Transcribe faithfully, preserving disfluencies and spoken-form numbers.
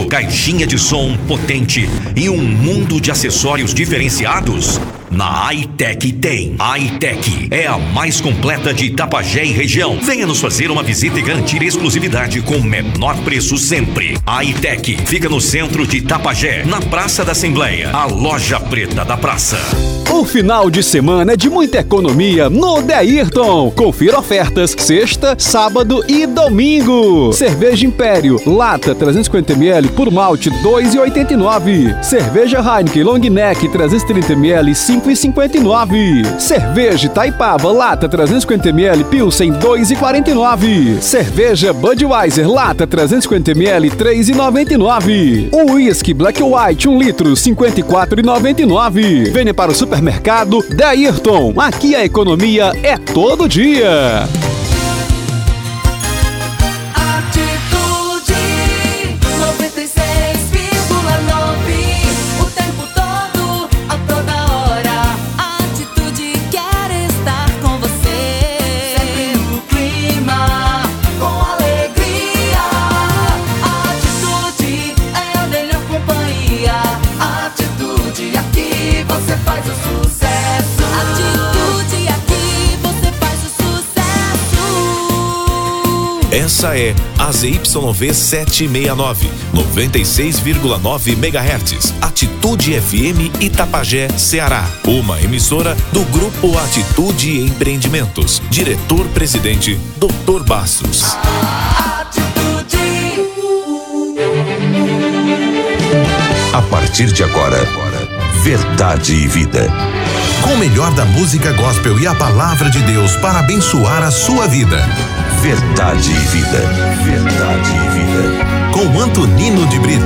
caixinha de som potente e um mundo de acessórios diferenciados? Na iTech tem. A iTech é a mais completa de Itapajé e região. Venha nos fazer uma visita e garantir exclusividade com o menor preço sempre. A iTech fica no centro de Itapajé, na Praça da Assembleia, a loja preta da praça. O final de semana é de muita economia no Deirton. Confira ofertas sexta, sábado e domingo. Cerveja Império, lata trezentos e cinquenta mililitros por malte dois reais e oitenta e nove centavos. Cerveja Heineken Long Neck trezentos e trinta mililitros cinco reais e cinquenta e nove centavos. Cerveja Itaipava, lata trezentos e cinquenta mililitros Pilsen dois reais e quarenta e nove centavos. Cerveja Budweiser, lata trezentos e cinquenta mililitros três reais e noventa e nove centavos. O Whisky Black White um litro cinquenta e quatro reais e noventa e nove centavos. Venha para o supermercado Deirton. Aqui a economia é todo dia. Essa é a Z Y V setecentos e sessenta e nove, noventa e seis vírgula nove megahertz. Atitude F M Itapajé, Ceará. Uma emissora do Grupo Atitude Empreendimentos. Diretor-presidente, doutor Bastos. A partir de agora, Verdade e Vida. Com o melhor da música gospel e a palavra de Deus para abençoar a sua vida. Verdade e Vida. Verdade e Vida. Com Antonino de Brito.